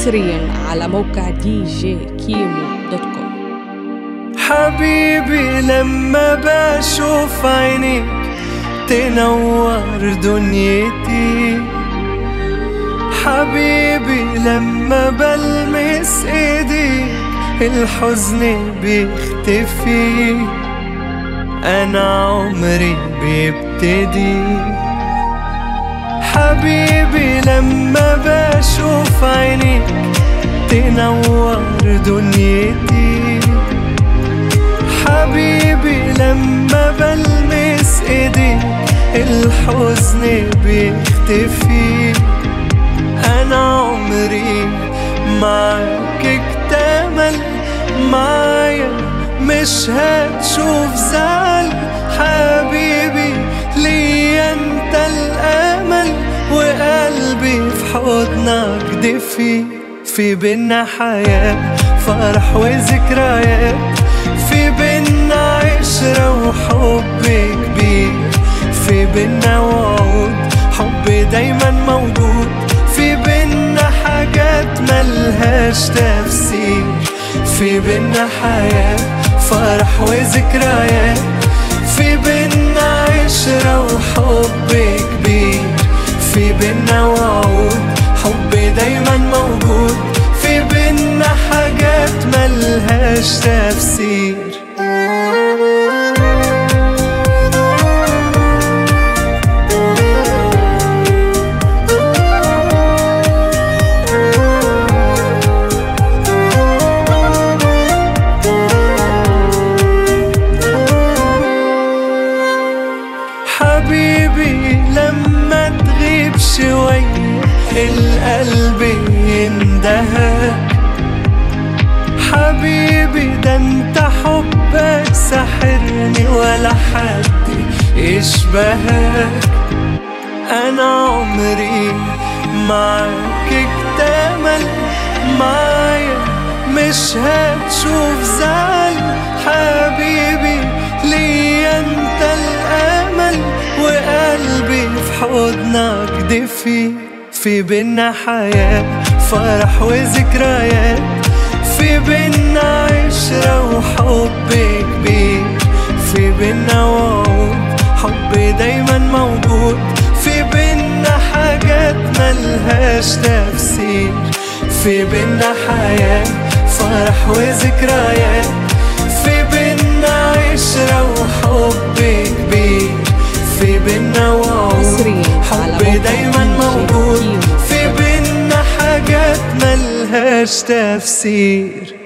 حصريا على موقع djkimo.com. حبيبي لما بشوف عينيك تنور دنيتي، حبيبي لما بلمس ايديك الحزن بيختفي، انا عمري بيبتدي. حبيبي لما بشوف عينيك تنور دنيتي، حبيبي لما بلمس ايديك الحزن بيختفي، انا عمري معاك اكتمل، معايا مش هتشوف زعل. حبيبي ليا انت الامل، وقلبي في حضنك دفي. في بينا حياة فرح وذكريات، في بينا عشرة وحب كبير، في بينا وعود حب دايما موجود، في بينا حاجات ملهاش تفسير. في بينا حياة فرح وذكريات، في بينا عشرة وحب كبير، في بينا وعود حب دايما موجود، في بينا حاجات ملهاش تفسير. حبيبي لما تغيب شوية القلب يندهك، حبيبي ده انت حبك ساحرني ولا حد يشبهك، انا عمري معاك اكتمل، معايا مش هتشوف زعل. حبيبي ليا انت الامل، وقلبي في حضنك دفي. في بينا حياة فرح وذكريات، في بينا عشرة وحب كبير، في بينا وعود حب دايما موجود، في بينا حاجات ملهاش تفسير. في بينا حياة فرح وذكريات، في بينا عشرة وحب كبير، في بينا وعود حب دايما موجود، في بينا حاجات ملهاش تفسير.